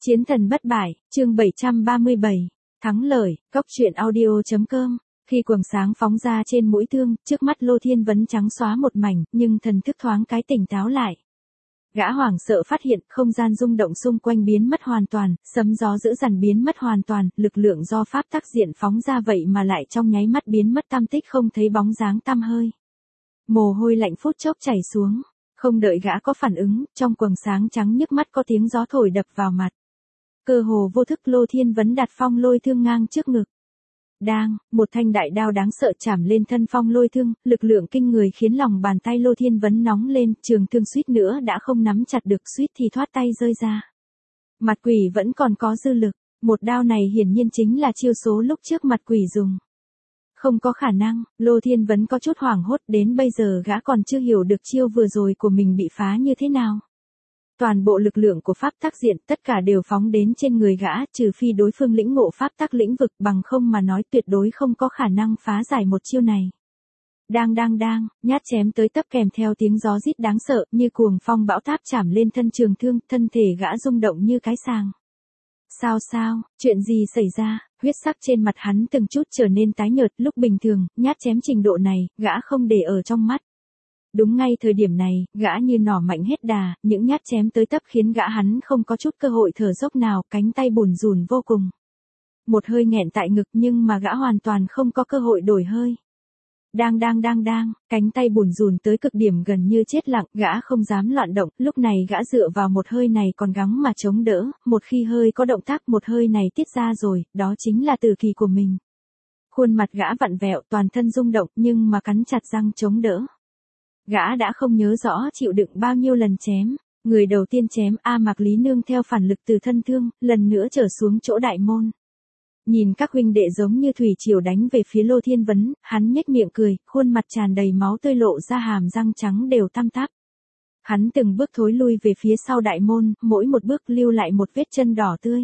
Chiến thần bất bại, chương 737, thắng lợi, góc truyện audio.com. Khi quầng sáng phóng ra trên mũi thương, trước mắt Lô Thiên Vấn trắng xóa một mảnh, nhưng thần thức thoáng cái tỉnh táo lại. Gã hoảng sợ phát hiện không gian rung động xung quanh biến mất hoàn toàn, sấm gió dữ dằn biến mất hoàn toàn, lực lượng do pháp tắc diện phóng ra vậy mà lại trong nháy mắt biến mất tăm tích không thấy bóng dáng tăm hơi. Mồ hôi lạnh phút chốc chảy xuống, không đợi gã có phản ứng, trong quầng sáng trắng nhức mắt có tiếng gió thổi đập vào mặt. Cơ hồ vô thức Lô Thiên Vấn đặt phong lôi thương ngang trước ngực. Đang, một thanh đại đao đáng sợ chạm lên thân phong lôi thương, lực lượng kinh người khiến lòng bàn tay Lô Thiên Vấn nóng lên, trường thương suýt nữa đã không nắm chặt được, suýt thì thoát tay rơi ra. Mặt quỷ vẫn còn có dư lực, một đao này hiển nhiên chính là chiêu số lúc trước mặt quỷ dùng. Không có khả năng, Lô Thiên Vấn có chút hoảng hốt, đến bây giờ gã còn chưa hiểu được chiêu vừa rồi của mình bị phá như thế nào. Toàn bộ lực lượng của pháp tắc diện tất cả đều phóng đến trên người gã, trừ phi đối phương lĩnh ngộ pháp tắc lĩnh vực, bằng không mà nói tuyệt đối không có khả năng phá giải một chiêu này. Đang, nhát chém tới tấp kèm theo tiếng gió rít đáng sợ, như cuồng phong bão táp chạm lên thân trường thương, thân thể gã rung động như cái sàng. Sao, chuyện gì xảy ra? Huyết sắc trên mặt hắn từng chút trở nên tái nhợt, lúc bình thường, nhát chém trình độ này, gã không để ở trong mắt. Đúng ngay thời điểm này, gã như nỏ mạnh hết đà, những nhát chém tới tấp khiến gã hắn không có chút cơ hội thở dốc nào, cánh tay bủn rủn vô cùng. Một hơi nghẹn tại ngực nhưng mà gã hoàn toàn không có cơ hội đổi hơi. Đang, cánh tay bủn rủn tới cực điểm gần như chết lặng, gã không dám loạn động, lúc này gã dựa vào một hơi này còn gắng mà chống đỡ, một khi hơi có động tác một hơi này tiết ra rồi, đó chính là tử kỳ của mình. Khuôn mặt gã vặn vẹo, toàn thân rung động nhưng mà cắn chặt răng chống đỡ. Gã đã không nhớ rõ chịu đựng bao nhiêu lần chém, người đầu tiên chém A Mạc Lý nương theo phản lực từ thân thương, lần nữa trở xuống chỗ đại môn. Nhìn các huynh đệ giống như thủy triều đánh về phía Lô Thiên Vấn, hắn nhếch miệng cười, khuôn mặt tràn đầy máu tươi lộ ra hàm răng trắng đều tăm tắp. Hắn từng bước thối lui về phía sau đại môn, mỗi một bước lưu lại một vết chân đỏ tươi.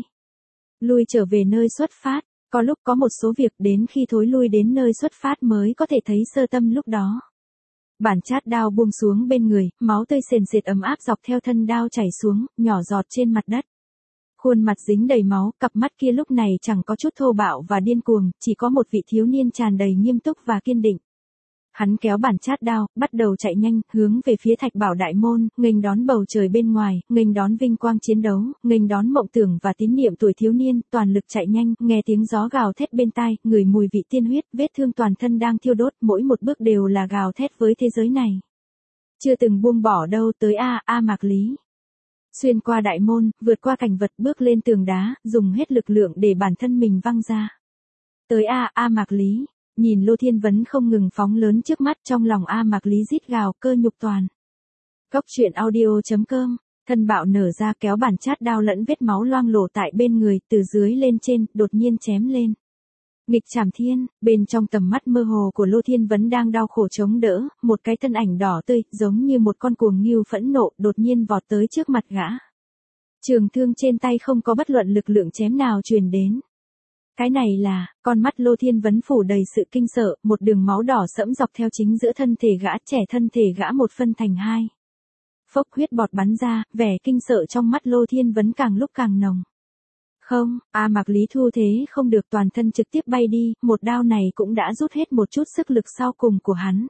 Lui trở về nơi xuất phát, có lúc có một số việc đến khi thối lui đến nơi xuất phát mới có thể thấy sơ tâm lúc đó. Bản chát đao buông xuống bên người, máu tươi sền sệt ấm áp dọc theo thân đao chảy xuống, nhỏ giọt trên mặt đất. Khuôn mặt dính đầy máu, cặp mắt kia lúc này chẳng có chút thô bạo và điên cuồng, chỉ có một vị thiếu niên tràn đầy nghiêm túc và kiên định. Hắn kéo bản chát đao, bắt đầu chạy nhanh, hướng về phía Thạch Bảo đại môn, nghênh đón bầu trời bên ngoài, nghênh đón vinh quang chiến đấu, nghênh đón mộng tưởng và tín niệm tuổi thiếu niên, toàn lực chạy nhanh, nghe tiếng gió gào thét bên tai, ngửi mùi vị tiên huyết, vết thương toàn thân đang thiêu đốt, mỗi một bước đều là gào thét với thế giới này. Chưa từng buông bỏ đâu, tới A Mạc Lý. Xuyên qua đại môn, vượt qua cảnh vật, bước lên tường đá, dùng hết lực lượng để bản thân mình văng ra. Tới A Mạc Lý. Nhìn Lô Thiên Vấn không ngừng phóng lớn trước mắt, trong lòng A Mạc Lý rít gào, cơ nhục toàn. Góc truyện audio.com, thân bạo nở ra kéo bản chát đao lẫn vết máu loang lổ tại bên người, từ dưới lên trên, đột nhiên chém lên. Nghịch Trảm Thiên, bên trong tầm mắt mơ hồ của Lô Thiên Vấn đang đau khổ chống đỡ, một cái thân ảnh đỏ tươi, giống như một con cuồng ngưu phẫn nộ, đột nhiên vọt tới trước mặt gã. Trường thương trên tay không có bất luận lực lượng chém nào truyền đến. Cái này là, con mắt Lô Thiên Vấn phủ đầy sự kinh sợ, một đường máu đỏ sẫm dọc theo chính giữa thân thể gã, trẻ thân thể gã một phân thành hai. Phốc huyết bọt bắn ra, vẻ kinh sợ trong mắt Lô Thiên Vấn càng lúc càng nồng. Không, A Mạc Lý thu thế không được, toàn thân trực tiếp bay đi, một đao này cũng đã rút hết một chút sức lực sau cùng của hắn.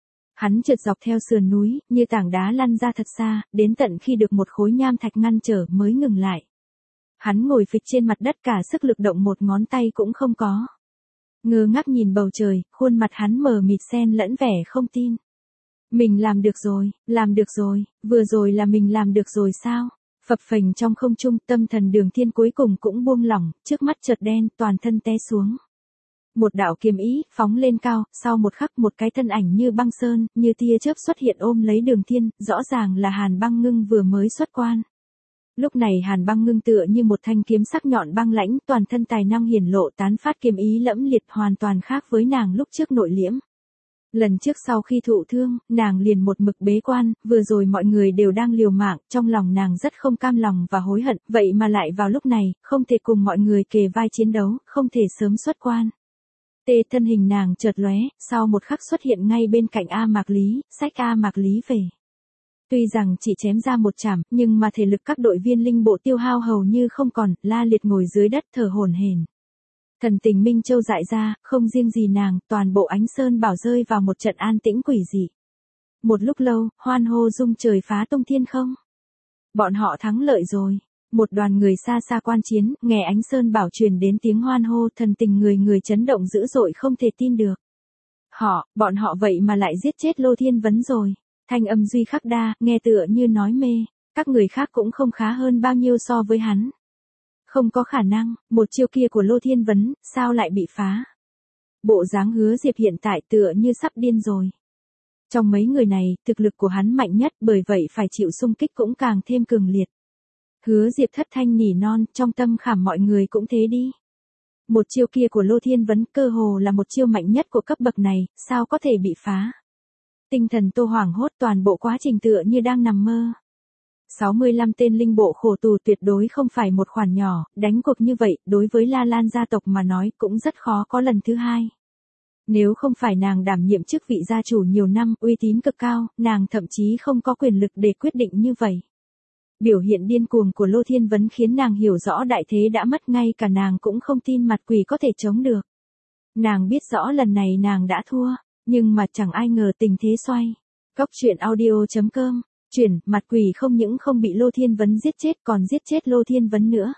Hắn trượt dọc theo sườn núi, như tảng đá lăn ra thật xa, đến tận khi được một khối nham thạch ngăn trở mới ngừng lại. Hắn ngồi phịch trên mặt đất, cả sức lực động một ngón tay cũng không có. Ngơ ngác nhìn bầu trời, khuôn mặt hắn mờ mịt xen lẫn vẻ không tin. Mình làm được rồi, vừa rồi là mình làm được rồi sao? Phập phềnh trong không trung, tâm thần Đường Thiên cuối cùng cũng buông lỏng, trước mắt chợt đen, toàn thân té xuống. Một đạo kiếm ý phóng lên cao, sau một khắc một cái thân ảnh như băng sơn, như tia chớp xuất hiện ôm lấy Đường Thiên, rõ ràng là Hàn Băng Ngưng vừa mới xuất quan. Lúc này Hàn Băng Ngưng tựa như một thanh kiếm sắc nhọn băng lãnh, toàn thân tài năng hiển lộ, tán phát kiếm ý lẫm liệt, hoàn toàn khác với nàng lúc trước nội liễm. Lần trước sau khi thụ thương, nàng liền một mực bế quan, vừa rồi mọi người đều đang liều mạng, trong lòng nàng rất không cam lòng và hối hận, vậy mà lại vào lúc này, không thể cùng mọi người kề vai chiến đấu, không thể sớm xuất quan. Thân hình nàng chợt lóe, sau một khắc xuất hiện ngay bên cạnh A Mạc Lý, xách A Mạc Lý về. Tuy rằng chỉ chém ra một chảm, nhưng mà thể lực các đội viên linh bộ tiêu hao hầu như không còn, La Liệt ngồi dưới đất thở hổn hển. Thần tình Minh Châu dại ra, không riêng gì nàng, toàn bộ Ánh Sơn Bảo rơi vào một trận an tĩnh quỷ dị. Một lúc lâu, hoan hô rung trời phá tung thiên không. Bọn họ thắng lợi rồi. Một đoàn người xa xa quan chiến, nghe Ánh Sơn Bảo truyền đến tiếng hoan hô, thần tình người người chấn động dữ dội không thể tin được. Bọn họ vậy mà lại giết chết Lô Thiên Vấn rồi. Thanh âm Duy Khắc Đa, nghe tựa như nói mê, các người khác cũng không khá hơn bao nhiêu so với hắn. Không có khả năng, một chiêu kia của Lô Thiên Vấn, sao lại bị phá? Bộ dáng Hứa Diệp hiện tại tựa như sắp điên rồi. Trong mấy người này, thực lực của hắn mạnh nhất, bởi vậy phải chịu xung kích cũng càng thêm cường liệt. Hứa Diệp thất thanh nỉ non, trong tâm khảm mọi người cũng thế đi. Một chiêu kia của Lô Thiên Vấn cơ hồ là một chiêu mạnh nhất của cấp bậc này, sao có thể bị phá? Tinh thần Tô hoảng hốt, toàn bộ quá trình tựa như đang nằm mơ. 65 tên linh bộ khổ tù tuyệt đối không phải một khoản nhỏ, đánh cuộc như vậy, đối với La Lan gia tộc mà nói cũng rất khó có lần thứ hai. Nếu không phải nàng đảm nhiệm chức vị gia chủ nhiều năm, uy tín cực cao, nàng thậm chí không có quyền lực để quyết định như vậy. Biểu hiện điên cuồng của Lô Thiên Vấn khiến nàng hiểu rõ đại thế đã mất, ngay cả nàng cũng không tin mặt quỷ có thể chống được. Nàng biết rõ lần này nàng đã thua, nhưng mà chẳng ai ngờ tình thế xoay. Cóc truyện audio.com, chuyển, mặt quỷ không những không bị Lô Thiên Vấn giết chết còn giết chết Lô Thiên Vấn nữa.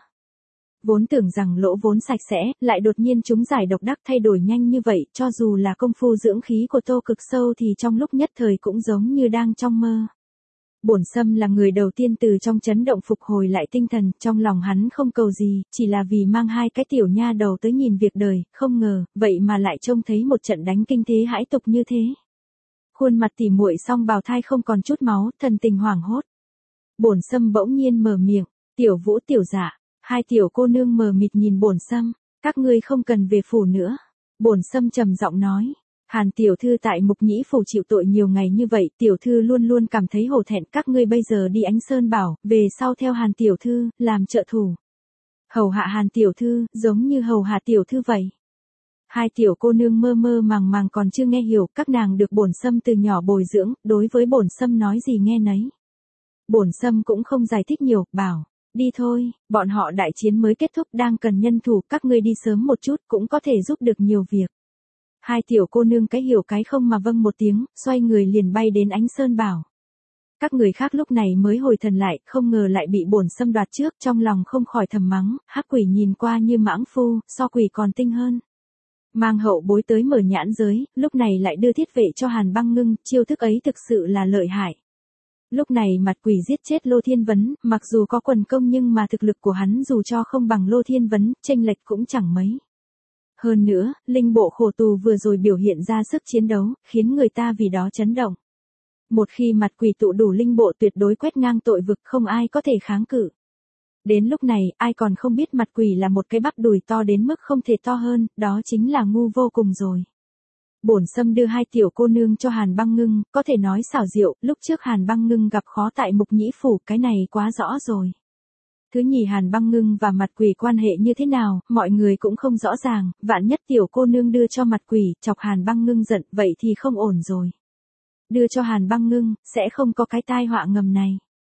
Vốn tưởng rằng lỗ vốn sạch sẽ, lại đột nhiên chúng giải độc đắc thay đổi nhanh như vậy, cho dù là công phu dưỡng khí của Tô Cực Sâu thì trong lúc nhất thời cũng giống như đang trong mơ. Bổn Sâm là người đầu tiên từ trong chấn động phục hồi lại tinh thần, trong lòng hắn không cầu gì, chỉ là vì mang hai cái tiểu nha đầu tới nhìn việc đời, không ngờ, vậy mà lại trông thấy một trận đánh kinh thế hãi tục như thế. Khuôn mặt tỉ muội song bào thai không còn chút máu, thần tình hoảng hốt. Bổn Sâm bỗng nhiên mở miệng, Tiểu Vũ Tiểu Dạ, hai tiểu cô nương mờ mịt nhìn Bổn Sâm, các ngươi không cần về phủ nữa. Bổn Sâm trầm giọng nói. Hàn tiểu thư tại Mục Nhĩ phủ chịu tội nhiều ngày như vậy, tiểu thư luôn luôn cảm thấy hổ thẹn, các ngươi bây giờ đi Ánh Sơn Bảo, về sau theo Hàn tiểu thư, làm trợ thủ. Hầu hạ Hàn tiểu thư, giống như hầu hạ tiểu thư vậy. Hai tiểu cô nương mơ mơ màng màng còn chưa nghe hiểu, các nàng được Bổn Sâm từ nhỏ bồi dưỡng, đối với Bổn Sâm nói gì nghe nấy. Bổn Sâm cũng không giải thích nhiều, bảo, đi thôi, bọn họ đại chiến mới kết thúc, đang cần nhân thủ, các ngươi đi sớm một chút cũng có thể giúp được nhiều việc. Hai tiểu cô nương cái hiểu cái không mà vâng một tiếng, xoay người liền bay đến Ánh Sơn Bảo. Các người khác lúc này mới hồi thần lại, không ngờ lại bị Bổn Sâm đoạt trước, trong lòng không khỏi thầm mắng, hắc quỷ nhìn qua như mãng phu, so quỷ còn tinh hơn. Mang hậu bối tới mở nhãn giới, lúc này lại đưa thiết vệ cho Hàn Băng Ngưng, chiêu thức ấy thực sự là lợi hại. Lúc này mặt quỷ giết chết Lô Thiên Vấn, mặc dù có quần công nhưng mà thực lực của hắn dù cho không bằng Lô Thiên Vấn, chênh lệch cũng chẳng mấy. Hơn nữa, linh bộ khổ tù vừa rồi biểu hiện ra sức chiến đấu, khiến người ta vì đó chấn động. Một khi mặt quỷ tụ đủ linh bộ tuyệt đối quét ngang tội vực, không ai có thể kháng cự. Đến lúc này, ai còn không biết mặt quỷ là một cái bắp đùi to đến mức không thể to hơn, đó chính là ngu vô cùng rồi. Bổn Sâm đưa hai tiểu cô nương cho Hàn Băng Ngưng, có thể nói xảo diệu, lúc trước Hàn Băng Ngưng gặp khó tại Mục Nhĩ phủ, cái này quá rõ rồi. Thứ nhì, Hàn Băng Ngưng và mặt quỷ quan hệ như thế nào, mọi người cũng không rõ ràng, vạn nhất tiểu cô nương đưa cho mặt quỷ, chọc Hàn Băng Ngưng giận, vậy thì không ổn rồi. Đưa cho Hàn Băng Ngưng, sẽ không có cái tai họa ngầm này.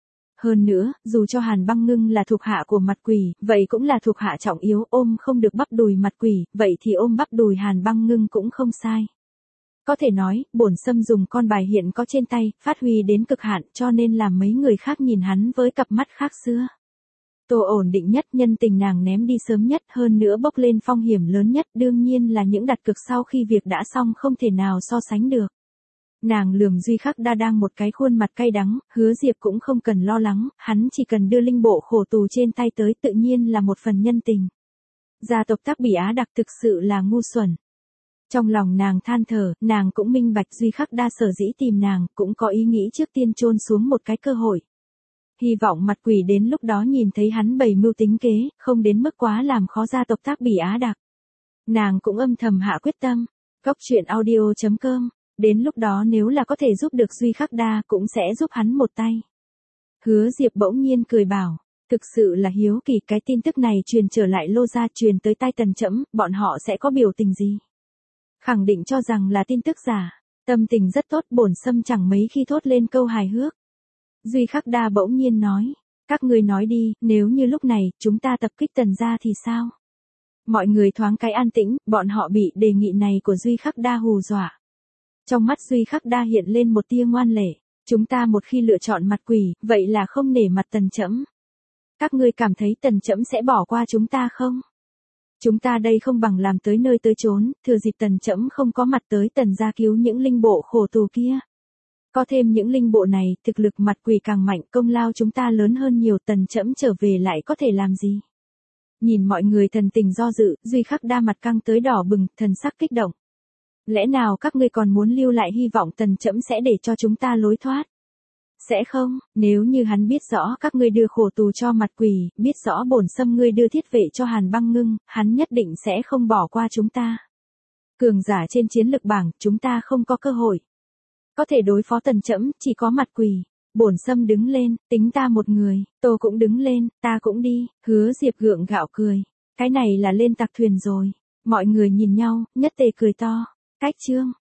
Hơn nữa, dù cho Hàn Băng Ngưng là thuộc hạ của mặt quỷ, vậy cũng là thuộc hạ trọng yếu, ôm không được bắp đùi mặt quỷ, vậy thì ôm bắp đùi Hàn Băng Ngưng cũng không sai. Có thể nói, Bổn Sâm dùng con bài hiện có trên tay, phát huy đến cực hạn, cho nên làm mấy người khác nhìn hắn với cặp mắt khác xưa. Tô ổn định nhất, nhân tình nàng ném đi sớm nhất, hơn nữa bốc lên phong hiểm lớn nhất, đương nhiên là những đặt cược sau khi việc đã xong không thể nào so sánh được. Nàng lườm Duy Khắc Đa đang một cái khuôn mặt cay đắng, Hứa Diệp cũng không cần lo lắng, hắn chỉ cần đưa linh bộ khổ tù trên tay tới, tự nhiên là một phần nhân tình. Gia tộc Tác Bỉ Á Đặc thực sự là ngu xuẩn. Trong lòng nàng than thở, nàng cũng minh bạch Duy Khắc Đa sở dĩ tìm nàng, cũng có ý nghĩ trước tiên chôn xuống một cái cơ hội. Hy vọng mặt quỷ đến lúc đó nhìn thấy hắn bày mưu tính kế, không đến mức quá làm khó gia tộc Tác Bỉ Á Đặc. Nàng cũng âm thầm hạ quyết tâm. Cóc truyện audio.com, đến lúc đó nếu là có thể giúp được Duy Khắc Đa cũng sẽ giúp hắn một tay. Hứa Diệp bỗng nhiên cười bảo, thực sự là hiếu kỳ, cái tin tức này truyền trở lại Lô gia, truyền tới tai Tần Trẫm, bọn họ sẽ có biểu tình gì? Khẳng định cho rằng là tin tức giả. Tâm tình rất tốt, Bổn Sâm chẳng mấy khi thốt lên câu hài hước. Duy Khắc Đa bỗng nhiên nói. Các ngươi nói đi, nếu như lúc này, chúng ta tập kích Tần gia thì sao? Mọi người thoáng cái an tĩnh, bọn họ bị đề nghị này của Duy Khắc Đa hù dọa. Trong mắt Duy Khắc Đa hiện lên một tia ngoan lệ. Chúng ta một khi lựa chọn mặt quỷ, vậy là không nể mặt Tần Trẫm. Các ngươi cảm thấy Tần Trẫm sẽ bỏ qua chúng ta không? Chúng ta đây không bằng làm tới nơi tới chốn, thừa dịp Tần Trẫm không có mặt tới Tần gia cứu những linh bộ khổ tù kia. Có thêm những linh bộ này, thực lực mặt quỷ càng mạnh, công lao chúng ta lớn hơn nhiều, Tần Trẫm trở về lại có thể làm gì? Nhìn mọi người thần tình do dự, Duy Khắc Đa mặt căng tới đỏ bừng, thần sắc kích động. Lẽ nào các ngươi còn muốn lưu lại hy vọng Tần Trẫm sẽ để cho chúng ta lối thoát? Sẽ không, nếu như hắn biết rõ các ngươi đưa khổ tù cho mặt quỷ, biết rõ bổn xâm ngươi đưa thiết vệ cho Hàn Băng Ngưng, hắn nhất định sẽ không bỏ qua chúng ta. Cường giả trên chiến lực bảng, chúng ta không có cơ hội. Có thể đối phó Tần Trẫm, chỉ có mặt quỷ. Bổn xâm đứng lên, tính ta một người, Tô cũng đứng lên, ta cũng đi, Hứa Diệp gượng gạo cười. Cái này là lên tặc thuyền rồi. Mọi người nhìn nhau, nhất tề cười to. Cách chương